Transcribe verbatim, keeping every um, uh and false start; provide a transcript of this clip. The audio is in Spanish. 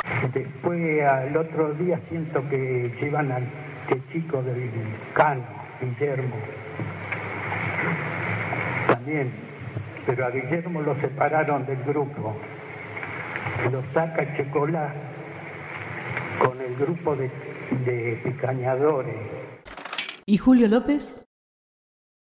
Después al otro día siento que llevan al este chico del Cano, Guillermo, también, pero a Guillermo lo separaron del grupo. Lo saca Checolá con el grupo de, de picañadores. ¿Y Julio López?